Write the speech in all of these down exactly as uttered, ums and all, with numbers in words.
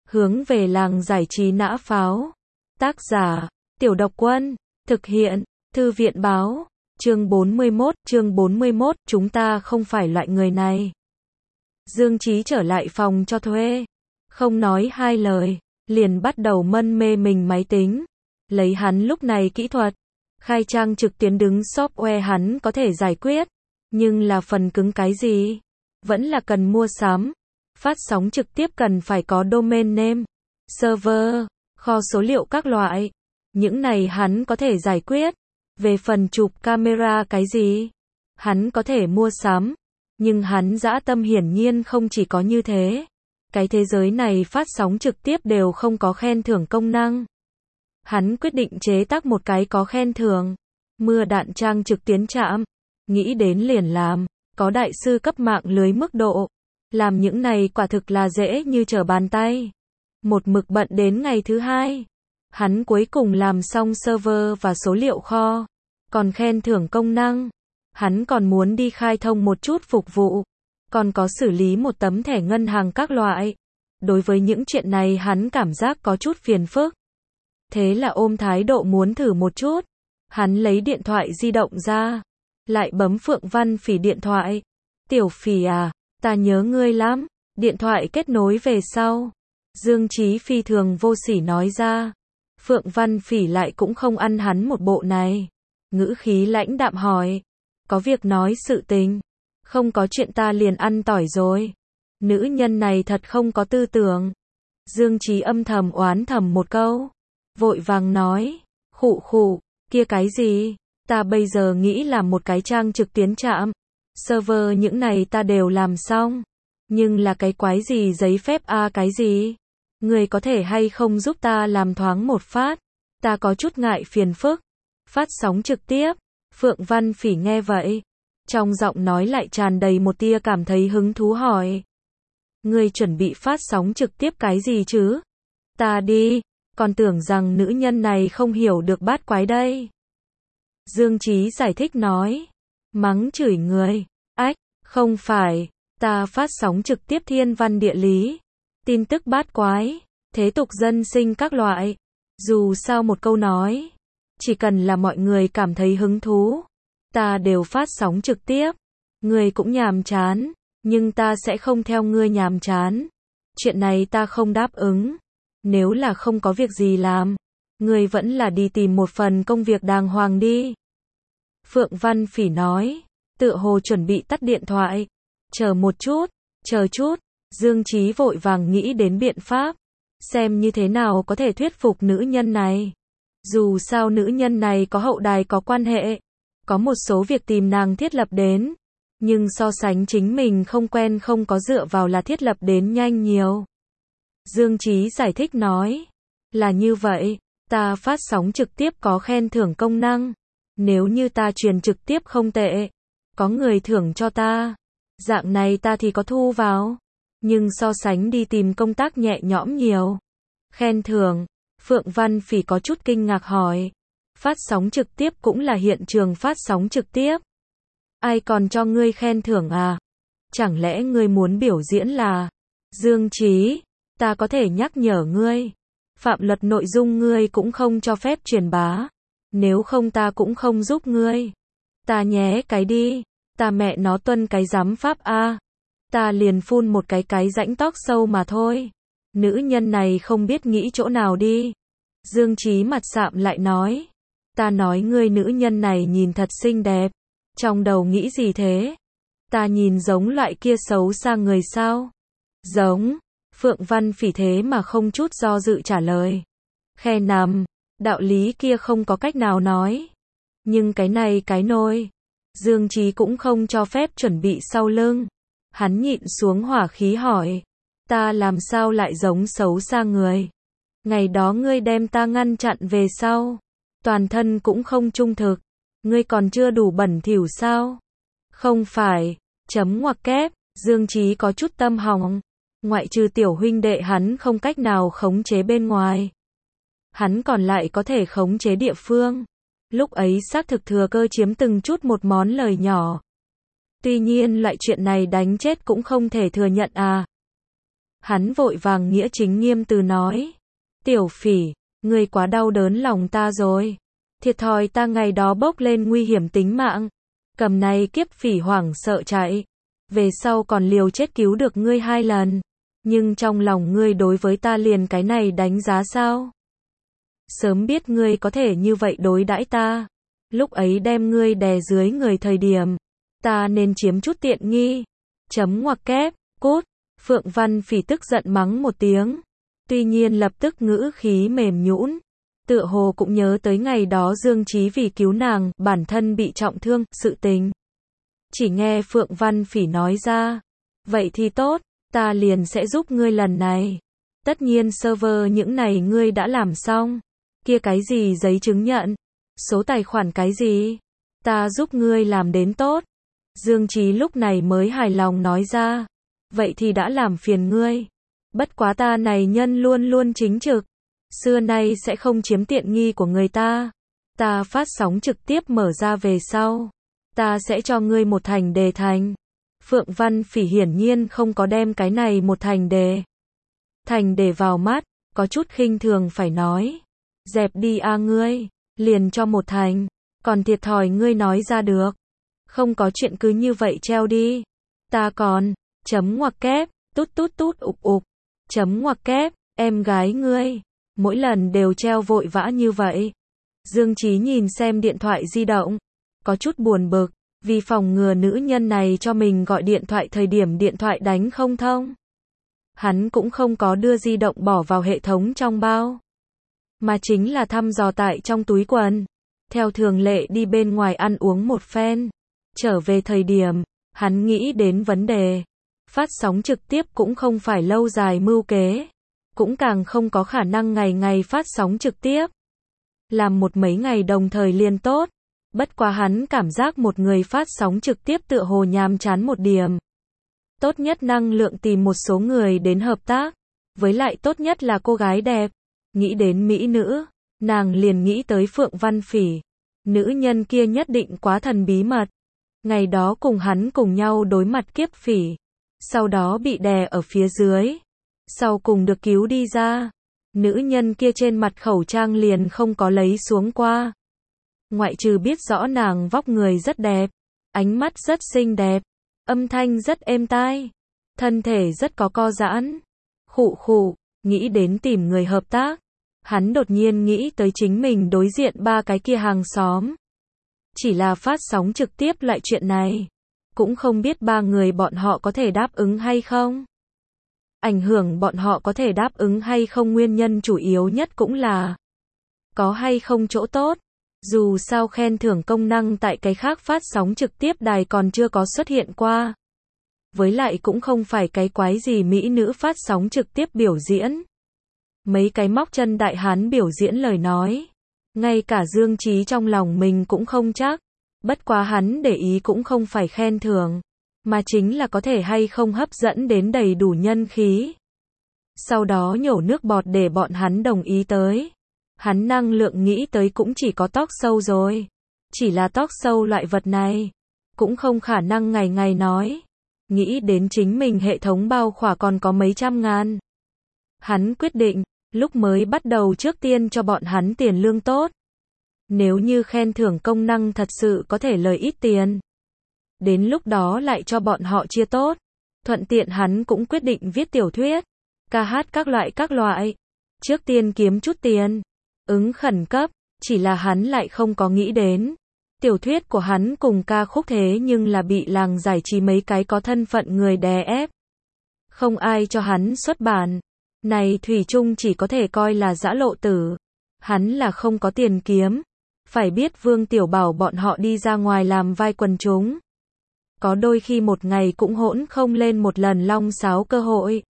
Hướng về làng giải trí nã pháo. Tác giả, Tiểu Độc Quân. Thực hiện, Thư viện báo. Chương bốn mươi mốt, chương bốn mươi mốt, chúng ta không phải loại người này. Dương Chí trở lại phòng cho thuê. Không nói hai lời, liền bắt đầu mân mê mình máy tính. Lấy hắn lúc này kỹ thuật, khai trang trực tuyến đứng software hắn có thể giải quyết. Nhưng là phần cứng cái gì? Vẫn là cần mua sắm. Phát sóng trực tiếp cần phải có domain name, server, kho số liệu các loại. Những này hắn có thể giải quyết. Về phần chụp camera cái gì, hắn có thể mua sắm. Nhưng hắn dã tâm hiển nhiên không chỉ có như thế. Cái thế giới này phát sóng trực tiếp đều không có khen thưởng công năng. Hắn quyết định chế tác một cái có khen thưởng. Mưa đạn trang trực tuyến chạm. Nghĩ đến liền làm. Có đại sư cấp mạng lưới mức độ. Làm những này quả thực là dễ như trở bàn tay. Một mực bận đến ngày thứ hai. Hắn cuối cùng làm xong server và số liệu kho. Còn khen thưởng công năng. Hắn còn muốn đi khai thông một chút phục vụ. Còn có xử lý một tấm thẻ ngân hàng các loại. Đối với những chuyện này hắn cảm giác có chút phiền phức. Thế là ôm thái độ muốn thử một chút. Hắn lấy điện thoại di động ra. Lại bấm Phượng Văn Phỉ điện thoại. Tiểu Phỉ à, ta nhớ ngươi lắm. Điện thoại kết nối về sau. Dương Chí phi thường vô sỉ nói ra. Phượng Văn Phỉ lại cũng không ăn hắn một bộ này. Ngữ khí lãnh đạm hỏi. Có việc nói sự tình. Không có chuyện ta liền ăn tỏi rồi. Nữ nhân này thật không có tư tưởng. Dương Chí âm thầm oán thầm một câu. Vội vàng nói. Khụ khụ, kia cái gì? Ta bây giờ nghĩ là một cái trang trực tuyến chạm. Server những này ta đều làm xong. Nhưng là cái quái gì giấy phép a à, cái gì? Người có thể hay không giúp ta làm thoáng một phát? Ta có chút ngại phiền phức. Phát sóng trực tiếp. Phượng Văn Phỉ nghe vậy. Trong giọng nói lại tràn đầy một tia cảm thấy hứng thú hỏi. Ngươi chuẩn bị phát sóng trực tiếp cái gì chứ? Ta đi. Còn tưởng rằng nữ nhân này không hiểu được bát quái đây. Dương Chí giải thích nói. Mắng chửi người. Ách, không phải. Ta phát sóng trực tiếp thiên văn địa lý. Tin tức bát quái. Thế tục dân sinh các loại. Dù sao một câu nói. Chỉ cần là mọi người cảm thấy hứng thú. Ta đều phát sóng trực tiếp. Ngươi cũng nhàm chán. Nhưng ta sẽ không theo ngươi nhàm chán. Chuyện này ta không đáp ứng. Nếu là không có việc gì làm. Ngươi vẫn là đi tìm một phần công việc đàng hoàng đi. Phượng Văn Phỉ nói. Tựa hồ chuẩn bị tắt điện thoại. Chờ một chút. Chờ chút. Dương Chí vội vàng nghĩ đến biện pháp. Xem như thế nào có thể thuyết phục nữ nhân này. Dù sao nữ nhân này có hậu đài có quan hệ. Có một số việc tìm nàng thiết lập đến. Nhưng so sánh chính mình không quen không có dựa vào là thiết lập đến nhanh nhiều. Dương Chí giải thích nói. Là như vậy. Ta phát sóng trực tiếp có khen thưởng công năng. Nếu như ta truyền trực tiếp không tệ. Có người thưởng cho ta. Dạng này ta thì có thu vào. Nhưng so sánh đi tìm công tác nhẹ nhõm nhiều. Khen thưởng. Phượng Văn Phỉ có chút kinh ngạc hỏi. Phát sóng trực tiếp cũng là hiện trường phát sóng trực tiếp. Ai còn cho ngươi khen thưởng à? Chẳng lẽ ngươi muốn biểu diễn là? Dương Chí, ta có thể nhắc nhở ngươi. Phạm luật nội dung ngươi cũng không cho phép truyền bá. Nếu không ta cũng không giúp ngươi. Ta nhé cái đi. Ta mẹ nó tuân cái giám pháp a. Ta liền phun một cái cái rãnh tóc sâu mà thôi. Nữ nhân này không biết nghĩ chỗ nào đi. Dương Chí mặt sạm lại nói. Ta nói ngươi nữ nhân này nhìn thật xinh đẹp. Trong đầu nghĩ gì thế? Ta nhìn giống loại kia xấu xa người sao? Giống. Phượng Văn Phỉ thế mà không chút do dự trả lời. Khe nằm. Đạo lý kia không có cách nào nói. Nhưng cái này cái nôi. Dương Chí cũng không cho phép chuẩn bị sau lưng. Hắn nhịn xuống hỏa khí hỏi. Ta làm sao lại giống xấu xa người? Ngày đó ngươi đem ta ngăn chặn về sau. Toàn thân cũng không trung thực. Ngươi còn chưa đủ bẩn thỉu sao? Không phải. Chấm ngoặc kép. Dương Chí có chút tâm hỏng. Ngoại trừ tiểu huynh đệ hắn không cách nào khống chế bên ngoài. Hắn còn lại có thể khống chế địa phương. Lúc ấy xác thực thừa cơ chiếm từng chút một món lời nhỏ. Tuy nhiên loại chuyện này đánh chết cũng không thể thừa nhận à. Hắn vội vàng nghĩa chính nghiêm từ nói. Tiểu Phỉ, ngươi quá đau đớn lòng ta rồi. Thiệt thòi ta ngày đó bốc lên nguy hiểm tính mạng. Cầm này kiếp Phỉ hoảng sợ chạy. Về sau còn liều chết cứu được ngươi hai lần. Nhưng trong lòng ngươi đối với ta liền cái này đánh giá sao? Sớm biết ngươi có thể như vậy đối đãi ta. Lúc ấy đem ngươi đè dưới người thời điểm. Ta nên chiếm chút tiện nghi. Chấm ngoặc kép, cút. Phượng Văn Phỉ tức giận mắng một tiếng. Tuy nhiên lập tức ngữ khí mềm nhũn. Tựa hồ cũng nhớ tới ngày đó Dương Chí vì cứu nàng, bản thân bị trọng thương, sự tình. Chỉ nghe Phượng Văn Phỉ nói ra. Vậy thì tốt, ta liền sẽ giúp ngươi lần này. Tất nhiên server những này ngươi đã làm xong. Kia cái gì giấy chứng nhận? Số tài khoản cái gì? Ta giúp ngươi làm đến tốt. Dương Chí lúc này mới hài lòng nói ra. Vậy thì đã làm phiền ngươi. Bất quá ta này nhân luôn luôn chính trực. Xưa nay sẽ không chiếm tiện nghi của người ta. Ta phát sóng trực tiếp mở ra về sau. Ta sẽ cho ngươi một thành đề thành. Phượng Văn Phỉ hiển nhiên không có đem cái này một thành đề. Thành đề vào mắt, có chút khinh thường phải nói. Dẹp đi a ngươi, liền cho một thành. Còn thiệt thòi ngươi nói ra được. Không có chuyện cứ như vậy treo đi. Ta còn, chấm ngoặc kép, tút tút tút ục ục. Chấm ngoặc kép, em gái ngươi. Mỗi lần đều treo vội vã như vậy. Dương Chí nhìn xem điện thoại di động. Có chút buồn bực. Vì phòng ngừa nữ nhân này cho mình gọi điện thoại thời điểm điện thoại đánh không thông. Hắn cũng không có đưa di động bỏ vào hệ thống trong bao. Mà chính là thăm dò tại trong túi quần. Theo thường lệ đi bên ngoài ăn uống một phen. Trở về thời điểm, hắn nghĩ đến vấn đề. Phát sóng trực tiếp cũng không phải lâu dài mưu kế. Cũng càng không có khả năng ngày ngày phát sóng trực tiếp. Làm một mấy ngày đồng thời liền tốt. Bất quá hắn cảm giác một người phát sóng trực tiếp tựa hồ nhàm chán một điểm. Tốt nhất năng lượng tìm một số người đến hợp tác. Với lại tốt nhất là cô gái đẹp. Nghĩ đến mỹ nữ, nàng liền nghĩ tới Phượng Văn Phỉ. Nữ nhân kia nhất định quá thần bí mật. Ngày đó cùng hắn cùng nhau đối mặt kiếp Phỉ. Sau đó bị đè ở phía dưới. Sau cùng được cứu đi ra. Nữ nhân kia trên mặt khẩu trang liền không có lấy xuống qua. Ngoại trừ biết rõ nàng vóc người rất đẹp, ánh mắt rất xinh đẹp, âm thanh rất êm tai, thân thể rất có co giãn. Khụ khụ, nghĩ đến tìm người hợp tác. Hắn đột nhiên nghĩ tới chính mình đối diện ba cái kia hàng xóm. Chỉ là phát sóng trực tiếp lại chuyện này. Cũng không biết ba người bọn họ có thể đáp ứng hay không. Ảnh hưởng bọn họ có thể đáp ứng hay không nguyên nhân chủ yếu nhất cũng là có hay không chỗ tốt. Dù sao khen thưởng công năng tại cái khác phát sóng trực tiếp đài còn chưa có xuất hiện qua. Với lại cũng không phải cái quái gì mỹ nữ phát sóng trực tiếp biểu diễn. Mấy cái móc chân đại hán biểu diễn lời nói. Ngay cả Dương Chí trong lòng mình cũng không chắc. Bất quá hắn để ý cũng không phải khen thưởng. Mà chính là có thể hay không hấp dẫn đến đầy đủ nhân khí. Sau đó nhổ nước bọt để bọn hắn đồng ý tới. Hắn năng lượng nghĩ tới cũng chỉ có talk show rồi. Chỉ là talk show loại vật này. Cũng không khả năng ngày ngày nói. Nghĩ đến chính mình hệ thống bao khỏa còn có mấy trăm ngàn. Hắn quyết định, lúc mới bắt đầu trước tiên cho bọn hắn tiền lương tốt. Nếu như khen thưởng công năng thật sự có thể lời ít tiền. Đến lúc đó lại cho bọn họ chia tốt. Thuận tiện hắn cũng quyết định viết tiểu thuyết. Ca hát các loại các loại. Trước tiên kiếm chút tiền. Ứng khẩn cấp, chỉ là hắn lại không có nghĩ đến. Tiểu thuyết của hắn cùng ca khúc thế nhưng là bị làng giải trí mấy cái có thân phận người đè ép. Không ai cho hắn xuất bản. Này thủy chung chỉ có thể coi là giã lộ tử. Hắn là không có tiền kiếm. Phải biết Vương Tiểu Bảo bọn họ đi ra ngoài làm vai quần chúng. Có đôi khi một ngày cũng hỗn không lên một lần long sáo cơ hội.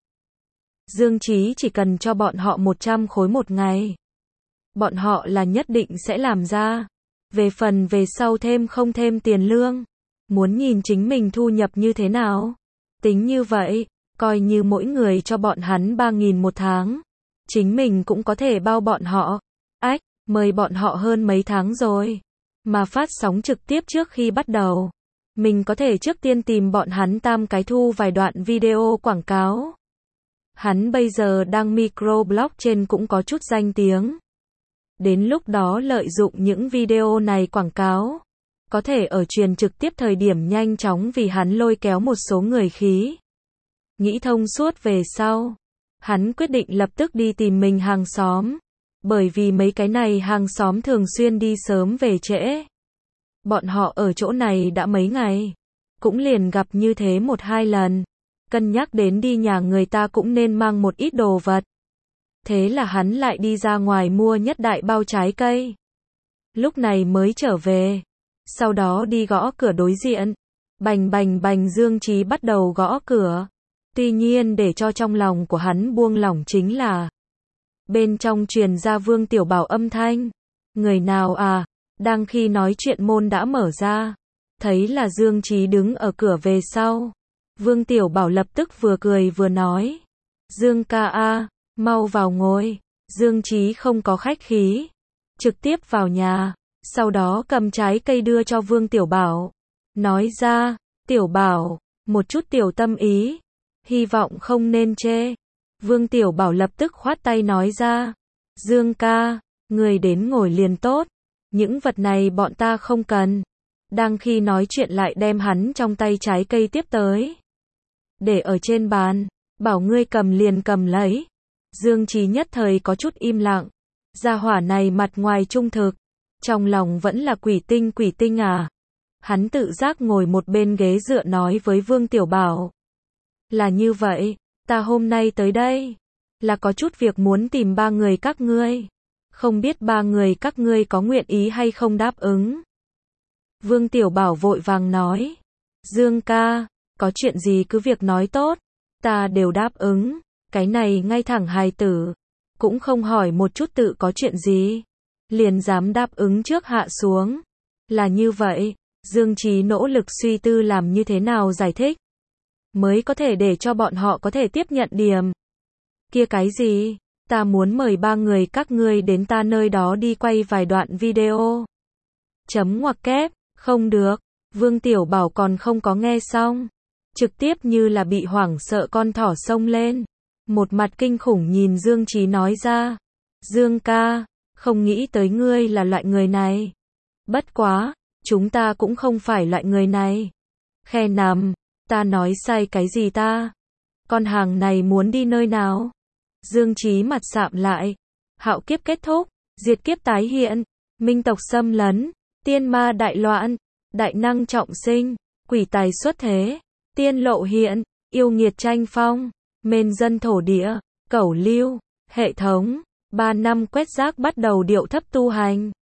Dương Chí chỉ cần cho bọn họ một trăm khối một ngày. Bọn họ là nhất định sẽ làm ra. Về phần về sau thêm không thêm tiền lương. Muốn nhìn chính mình thu nhập như thế nào. Tính như vậy, coi như mỗi người cho bọn hắn ba nghìn một tháng. Chính mình cũng có thể bao bọn họ. Ách, mời bọn họ hơn mấy tháng rồi. Mà phát sóng trực tiếp trước khi bắt đầu. Mình có thể trước tiên tìm bọn hắn tam cái thu vài đoạn video quảng cáo. Hắn bây giờ đang microblog trên cũng có chút danh tiếng. Đến lúc đó lợi dụng những video này quảng cáo, có thể ở truyền trực tiếp thời điểm nhanh chóng vì hắn lôi kéo một số người khí. Nghĩ thông suốt về sau, hắn quyết định lập tức đi tìm mình hàng xóm, bởi vì mấy cái này hàng xóm thường xuyên đi sớm về trễ. Bọn họ ở chỗ này đã mấy ngày, cũng liền gặp như thế một hai lần, cân nhắc đến đi nhà người ta cũng nên mang một ít đồ vật. Thế là hắn lại đi ra ngoài mua nhất đại bao trái cây. Lúc này mới trở về, sau đó đi gõ cửa đối diện. Bành bành bành Dương Trí bắt đầu gõ cửa. Tuy nhiên để cho trong lòng của hắn buông lỏng chính là bên trong truyền ra Vương Tiểu Bảo âm thanh. Người nào à? Đang khi nói chuyện môn đã mở ra, thấy là Dương Trí đứng ở cửa về sau. Vương Tiểu Bảo lập tức vừa cười vừa nói, Dương ca a, mau vào ngồi. Dương Trí không có khách khí, trực tiếp vào nhà, sau đó cầm trái cây đưa cho Vương Tiểu Bảo, nói ra, Tiểu Bảo, một chút tiểu tâm ý, hy vọng không nên chê. Vương Tiểu Bảo lập tức khoát tay nói ra, Dương ca, người đến ngồi liền tốt, những vật này bọn ta không cần. Đang khi nói chuyện lại đem hắn trong tay trái cây tiếp tới, để ở trên bàn, bảo ngươi cầm liền cầm lấy. Dương Trí nhất thời có chút im lặng, gia hỏa này mặt ngoài trung thực, trong lòng vẫn là quỷ tinh quỷ tinh à. Hắn tự giác ngồi một bên ghế dựa nói với Vương Tiểu Bảo, là như vậy, ta hôm nay tới đây, là có chút việc muốn tìm ba người các ngươi, không biết ba người các ngươi có nguyện ý hay không đáp ứng. Vương Tiểu Bảo vội vàng nói, Dương ca, có chuyện gì cứ việc nói tốt, ta đều đáp ứng. Cái này ngay thẳng hài tử, cũng không hỏi một chút tự có chuyện gì, liền dám đáp ứng trước hạ xuống. Là như vậy, Dương Trí nỗ lực suy tư làm như thế nào giải thích, mới có thể để cho bọn họ có thể tiếp nhận điểm. Kia cái gì, ta muốn mời ba người các ngươi đến ta nơi đó đi quay vài đoạn video. Chấm ngoặc kép, không được, Vương Tiểu Bảo còn không có nghe xong, trực tiếp như là bị hoảng sợ con thỏ xông lên. Một mặt kinh khủng nhìn Dương Trí nói ra, Dương ca, không nghĩ tới ngươi là loại người này. Bất quá, chúng ta cũng không phải loại người này. Khe nằm, ta nói sai cái gì ta? Con hàng này muốn đi nơi nào? Dương Trí mặt sạm lại, hạo kiếp kết thúc, diệt kiếp tái hiện, minh tộc xâm lấn, tiên ma đại loạn, đại năng trọng sinh, quỷ tài xuất thế, tiên lộ hiện, yêu nghiệt tranh phong. Mên dân thổ địa, cẩu lưu, hệ thống, ba năm quét rác bắt đầu điệu thấp tu hành.